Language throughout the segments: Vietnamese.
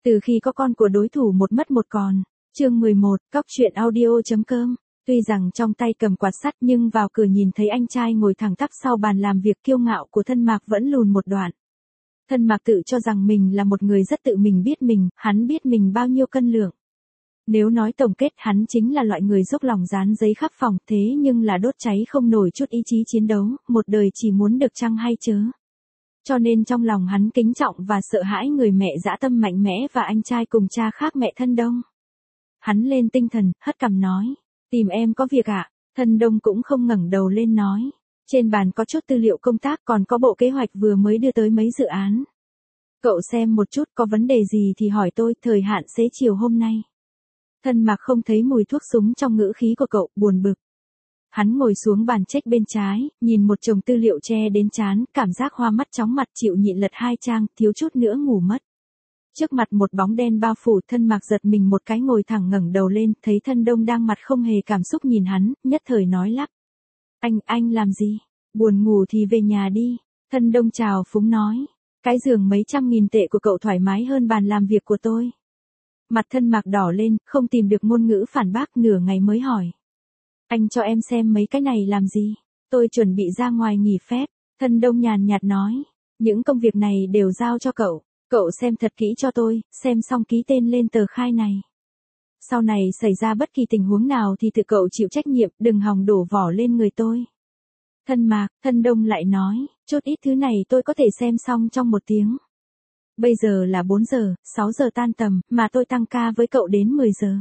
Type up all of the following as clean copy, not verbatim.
Từ khi có con của đối thủ một mất một còn. Chương 11, Cóc truyện audio.com. Tuy rằng trong tay cầm quạt sắt nhưng vào cửa nhìn thấy anh trai ngồi thẳng tắp sau bàn làm việc kiêu ngạo của Thân Mạc vẫn lùn một đoạn. Thân Mạc tự cho rằng mình là một người rất tự mình biết mình, hắn biết mình bao nhiêu cân lượng. Nếu nói tổng kết hắn chính là loại người dốc lòng dán giấy khắp phòng thế nhưng là đốt cháy không nổi chút ý chí chiến đấu, một đời chỉ muốn được chăng hay chớ. Cho nên trong lòng hắn kính trọng và sợ hãi người mẹ dã tâm mạnh mẽ và anh trai cùng cha khác mẹ Thân Đông. Hắn lên tinh thần, hất cằm nói, tìm em có việc ạ. Thân Đông cũng không ngẩng đầu lên nói, trên bàn có chút tư liệu công tác còn có bộ kế hoạch vừa mới đưa tới mấy dự án. Cậu xem một chút có vấn đề gì thì hỏi tôi, thời hạn xế chiều hôm nay. Thân Mạc không thấy mùi thuốc súng trong ngữ khí của cậu, buồn bực. Hắn ngồi xuống bàn check bên trái, nhìn một chồng tư liệu che đến trán, cảm giác hoa mắt chóng mặt chịu nhịn lật 2 trang, thiếu chút nữa ngủ mất. Trước mặt một bóng đen bao phủ, Thân Mạc giật mình một cái ngồi thẳng ngẩng đầu lên, thấy Thân Đông đang mặt không hề cảm xúc nhìn hắn, nhất thời nói lắp. Anh làm gì? Buồn ngủ thì về nhà đi. Thân Đông chào phúng nói. Cái giường mấy trăm nghìn tệ của cậu thoải mái hơn bàn làm việc của tôi. Mặt Thân Mạc đỏ lên, không tìm được ngôn ngữ phản bác, nửa ngày mới hỏi. Anh cho em xem mấy cái này làm gì? Tôi chuẩn bị ra ngoài nghỉ phép. Thân Đông nhàn nhạt nói. Những công việc này đều giao cho cậu. Cậu xem thật kỹ cho tôi, xem xong ký tên lên tờ khai này. Sau này xảy ra bất kỳ tình huống nào thì tự cậu chịu trách nhiệm, đừng hòng đổ vỏ lên người tôi. Thân Mạc, Thân Đông lại nói, chút ít thứ này tôi có thể xem xong trong 1 tiếng. Bây giờ là 4 giờ, 6 giờ tan tầm, mà tôi tăng ca với cậu đến 10 giờ.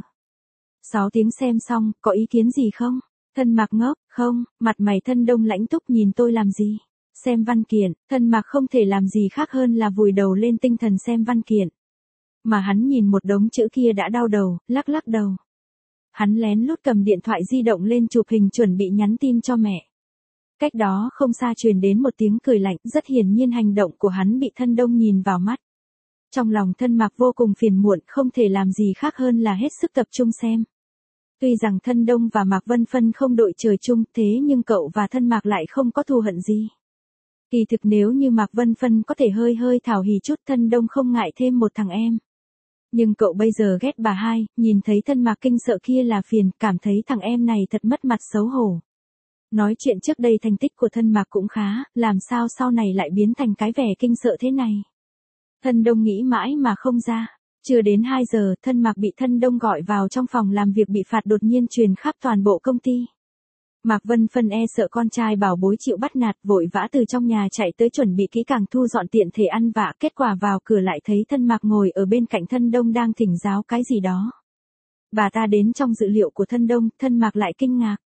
6 tiếng xem xong, có ý kiến gì không? Thân Mạc ngốc, không, mặt mày Thân Đông lãnh túc nhìn tôi làm gì? Xem văn kiện, Thân Mạc không thể làm gì khác hơn là vùi đầu lên tinh thần xem văn kiện. Mà hắn nhìn một đống chữ kia đã đau đầu, lắc lắc đầu. Hắn lén lút cầm điện thoại di động lên chụp hình chuẩn bị nhắn tin cho mẹ. Cách đó không xa truyền đến một tiếng cười lạnh, rất hiển nhiên hành động của hắn bị Thân Đông nhìn vào mắt. Trong lòng Thân Mạc vô cùng phiền muộn, không thể làm gì khác hơn là hết sức tập trung xem. Tuy rằng Thân Đông và Mạc Vân Phân không đội trời chung, thế nhưng cậu và Thân Mạc lại không có thù hận gì. Kỳ thực nếu như Mạc Vân Phân có thể hơi thảo hỉ chút, Thân Đông không ngại thêm một thằng em. Nhưng cậu bây giờ ghét bà hai, nhìn thấy Thân Mạc kinh sợ kia là phiền, cảm thấy thằng em này thật mất mặt xấu hổ. Nói chuyện trước đây thành tích của Thân Mạc cũng khá, làm sao sau này lại biến thành cái vẻ kinh sợ thế này. Thân Đông nghĩ mãi mà không ra. Chưa đến 2 giờ, Thân Mạc bị Thân Đông gọi vào trong phòng làm việc bị phạt đột nhiên truyền khắp toàn bộ công ty. Mạc Vân Phân e sợ con trai bảo bối chịu bắt nạt, vội vã từ trong nhà chạy tới chuẩn bị kỹ càng thu dọn tiện thể ăn vạ, kết quả vào cửa lại thấy Thân Mạc ngồi ở bên cạnh Thân Đông đang thỉnh giáo cái gì đó. Bà ta đến trong dự liệu của Thân Đông, Thân Mạc lại kinh ngạc.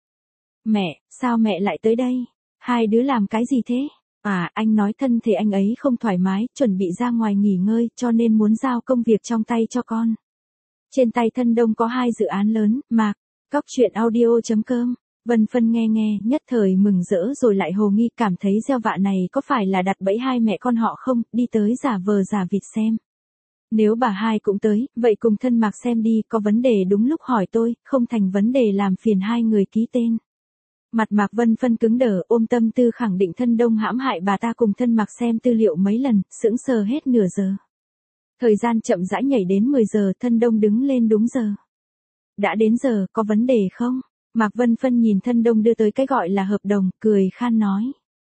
Mẹ, sao mẹ lại tới đây? Hai đứa làm cái gì thế? À, anh nói thân thể anh ấy không thoải mái, chuẩn bị ra ngoài nghỉ ngơi, cho nên muốn giao công việc trong tay cho con. Trên tay Thân Đông có 2 dự án lớn, Mạc, Cóc truyện audio.com. Vân Phân nghe, nhất thời mừng rỡ rồi lại hồ nghi, cảm thấy gieo vạ này có phải là đặt bẫy hai mẹ con họ không, đi tới giả vờ giả vịt xem. Nếu bà hai cũng tới, vậy cùng Thân Mạc xem đi, có vấn đề đúng lúc hỏi tôi, không thành vấn đề làm phiền hai người ký tên. Mặt Mạc Vân Phân cứng đờ, ôm tâm tư khẳng định Thân Đông hãm hại bà ta cùng Thân Mạc xem tư liệu mấy lần, sững sờ hết nửa giờ. Thời gian chậm rãi nhảy đến 10 giờ, Thân Đông đứng lên đúng giờ. Đã đến giờ, có vấn đề không? Mạc Vân Phân nhìn Thân Đông đưa tới cái gọi là hợp đồng, cười khan nói.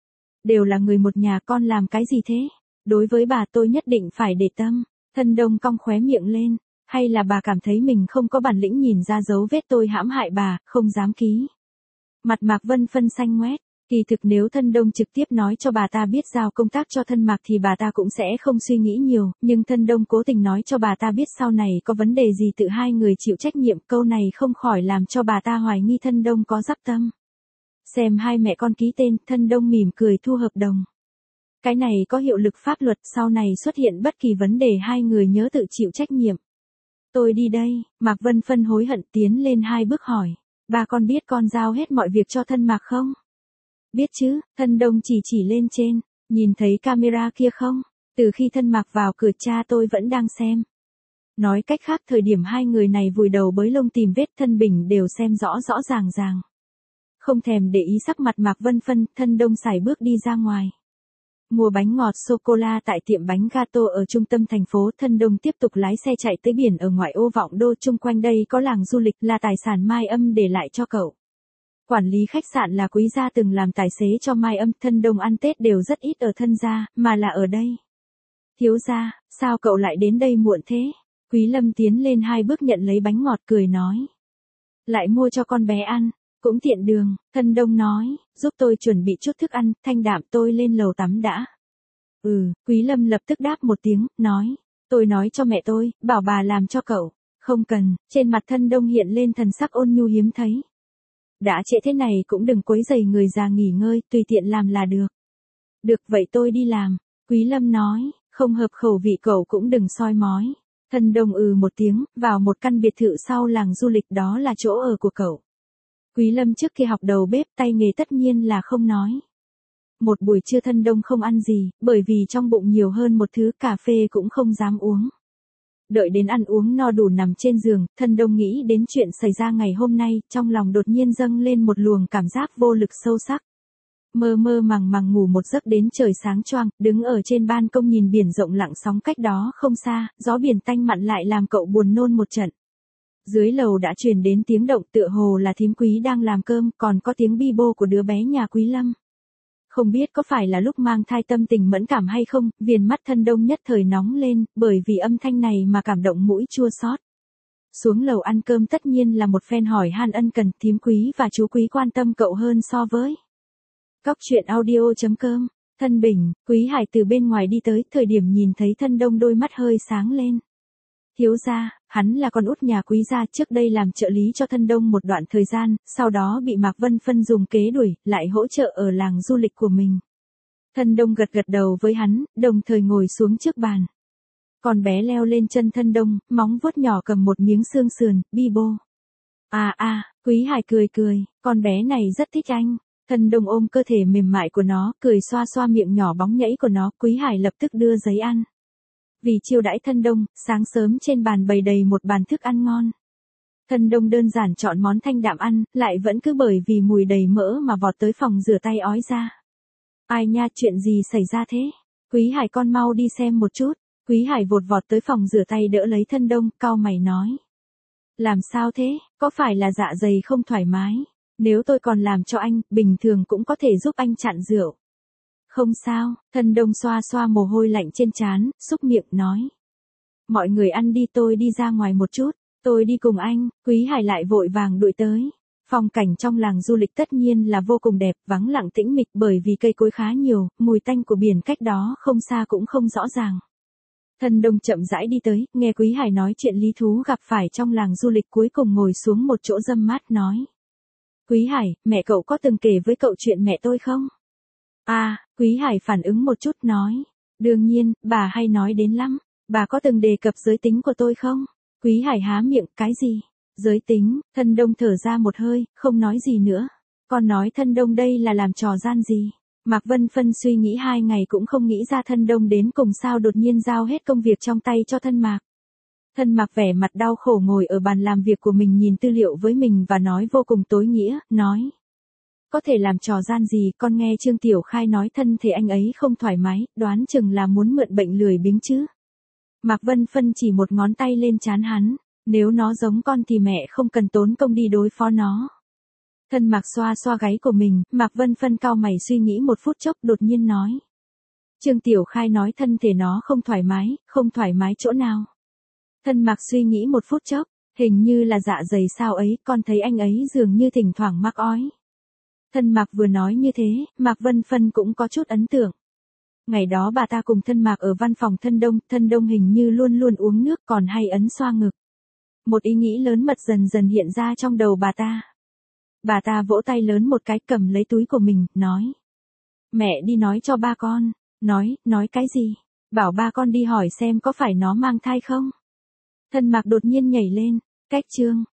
Đều là người một nhà, con làm cái gì thế? Đối với bà tôi nhất định phải để tâm. Thân Đông cong khóe miệng lên. Hay là bà cảm thấy mình không có bản lĩnh nhìn ra dấu vết tôi hãm hại bà, không dám ký. Mặt Mạc Vân Phân xanh ngoét. Kỳ thực nếu Thân Đông trực tiếp nói cho bà ta biết giao công tác cho Thân Mạc thì bà ta cũng sẽ không suy nghĩ nhiều, nhưng Thân Đông cố tình nói cho bà ta biết sau này có vấn đề gì tự hai người chịu trách nhiệm, câu này không khỏi làm cho bà ta hoài nghi Thân Đông có dắp tâm. Xem hai mẹ con ký tên, Thân Đông mỉm cười thu hợp đồng. Cái này có hiệu lực pháp luật, sau này xuất hiện bất kỳ vấn đề hai người nhớ tự chịu trách nhiệm. Tôi đi đây, Mạc Vân Phân hối hận tiến lên 2 bước hỏi. Ba con biết con giao hết mọi việc cho Thân Mạc không? Biết chứ, Thân Đông chỉ lên trên, nhìn thấy camera kia không? Từ khi Thân Mạc vào cửa cha tôi vẫn đang xem. Nói cách khác thời điểm hai người này vùi đầu bới lông tìm vết thân bình đều xem rõ ràng. Không thèm để ý sắc mặt Mạc Vân Phân, Thân Đông sải bước đi ra ngoài. Mua bánh ngọt sô-cô-la tại tiệm bánh gato ở trung tâm thành phố, Thân Đông tiếp tục lái xe chạy tới biển ở ngoại ô Vọng Đô. Chung quanh đây có làng du lịch là tài sản Mai Âm để lại cho cậu. Quản lý khách sạn là Quý gia từng làm tài xế cho Mai Âm. Thân Đông ăn Tết đều rất ít ở thân gia, mà là ở đây. Thiếu gia, sao cậu lại đến đây muộn thế? Quý Lâm tiến lên 2 bước nhận lấy bánh ngọt cười nói. Lại mua cho con bé ăn, cũng tiện đường. Thân Đông nói, giúp tôi chuẩn bị chút thức ăn. Thanh Đạm, tôi lên lầu tắm đã. Quý Lâm lập tức đáp một tiếng, nói. Tôi nói cho mẹ tôi, bảo bà làm cho cậu. Không cần. Trên mặt Thân Đông hiện lên thần sắc ôn nhu hiếm thấy. Đã trễ thế này cũng đừng quấy rầy người già nghỉ ngơi, tùy tiện làm là được. Được vậy tôi đi làm. Quý Lâm nói, không hợp khẩu vị cậu cũng đừng soi mói. Thân Đông một tiếng, vào một căn biệt thự sau làng du lịch, đó là chỗ ở của cậu. Quý Lâm trước khi học đầu bếp, tay nghề tất nhiên là không nói. Một buổi trưa Thân Đông không ăn gì, bởi vì trong bụng nhiều hơn một thứ, cà phê cũng không dám uống. Đợi đến ăn uống no đủ nằm trên giường, Thân Đông nghĩ đến chuyện xảy ra ngày hôm nay, trong lòng đột nhiên dâng lên một luồng cảm giác vô lực sâu sắc. Mơ mơ màng màng ngủ một giấc đến trời sáng choang, đứng ở trên ban công nhìn biển rộng lặng sóng cách đó không xa, gió biển tanh mặn lại làm cậu buồn nôn một trận. Dưới lầu đã truyền đến tiếng động, tựa hồ là thím Quý đang làm cơm, còn có tiếng bi bô của đứa bé nhà Quý Lâm. Không biết có phải là lúc mang thai tâm tình mẫn cảm hay không, viền mắt Thân Đông nhất thời nóng lên, bởi vì âm thanh này mà cảm động mũi chua xót. Xuống lầu ăn cơm tất nhiên là một phen hỏi han ân cần, thím Quý và chú Quý quan tâm cậu hơn so với. Cóc truyện audio.com, Thân Bình, Quý Hải từ bên ngoài đi tới, thời điểm nhìn thấy Thân Đông đôi mắt hơi sáng lên. Thiếu gia, hắn là con út nhà Quý gia, trước đây làm trợ lý cho Thân Đông một đoạn thời gian, sau đó bị Mạc Vân Phân dùng kế đuổi, lại hỗ trợ ở làng du lịch của mình. Thân Đông gật gật đầu với hắn, đồng thời ngồi xuống trước bàn. Con bé leo lên chân Thân Đông, móng vuốt nhỏ cầm một miếng xương sườn, bi bô. Quý Hải cười cười, con bé này rất thích anh. Thân Đông ôm cơ thể mềm mại của nó, cười xoa xoa miệng nhỏ bóng nhảy của nó, Quý Hải lập tức đưa giấy ăn. Vì chiêu đãi Thân Đông, sáng sớm trên bàn bày đầy một bàn thức ăn ngon. Thân Đông đơn giản chọn món thanh đạm ăn, lại vẫn cứ bởi vì mùi đầy mỡ mà vọt tới phòng rửa tay ói ra. Ai nha, chuyện gì xảy ra thế? Quý Hải con mau đi xem một chút. Quý Hải vụt vọt tới phòng rửa tay đỡ lấy Thân Đông, cau mày nói. Làm sao thế, có phải là dạ dày không thoải mái? Nếu tôi còn làm cho anh, bình thường cũng có thể giúp anh chặn rượu. Không sao, Thân Đông xoa xoa mồ hôi lạnh trên trán, xúc miệng nói. Mọi người ăn đi, tôi đi ra ngoài một chút, tôi đi cùng anh. Quý Hải lại vội vàng đuổi tới. Phong cảnh trong làng du lịch tất nhiên là vô cùng đẹp, vắng lặng tĩnh mịch bởi vì cây cối khá nhiều, mùi tanh của biển cách đó không xa cũng không rõ ràng. Thân Đông chậm rãi đi tới, nghe Quý Hải nói chuyện lý thú gặp phải trong làng du lịch, cuối cùng ngồi xuống một chỗ râm mát nói. Quý Hải, mẹ cậu có từng kể với cậu chuyện mẹ tôi không? Quý Hải phản ứng một chút nói. Đương nhiên, bà hay nói đến lắm. Bà có từng đề cập giới tính của tôi không? Quý Hải há miệng, cái gì? Giới tính, Thân Đông thở ra một hơi, không nói gì nữa. Con nói Thân Đông đây là làm trò gian gì? Mạc Vân Phân suy nghĩ 2 ngày cũng không nghĩ ra Thân Đông đến cùng sao đột nhiên giao hết công việc trong tay cho Thân Mạc. Thân Mạc vẻ mặt đau khổ ngồi ở bàn làm việc của mình nhìn tư liệu với mình và nói vô cùng tối nghĩa, nói. Có thể làm trò gian gì, con nghe Trương Tiểu Khai nói thân thể anh ấy không thoải mái, đoán chừng là muốn mượn bệnh lười biếng chứ. Mạc Vân Phân chỉ một ngón tay lên trán hắn, nếu nó giống con thì mẹ không cần tốn công đi đối phó nó. Thân Mạc xoa xoa gáy của mình, Mạc Vân Phân cau mày suy nghĩ một phút chốc đột nhiên nói. Trương Tiểu Khai nói thân thể nó không thoải mái chỗ nào. Thân Mạc suy nghĩ một phút chốc, hình như là dạ dày sao ấy, con thấy anh ấy dường như thỉnh thoảng mắc ói. Thân Mạc vừa nói như thế, Mạc Vân Phân cũng có chút ấn tượng. Ngày đó bà ta cùng Thân Mạc ở văn phòng Thân Đông hình như luôn luôn uống nước còn hay ấn xoa ngực. Một ý nghĩ lớn mật dần dần hiện ra trong đầu bà ta. Bà ta vỗ tay lớn một cái cầm lấy túi của mình, nói. Mẹ đi nói cho ba con. Nói cái gì? Bảo ba con đi hỏi xem có phải nó mang thai không? Thân Mạc đột nhiên nhảy lên. Cách chương.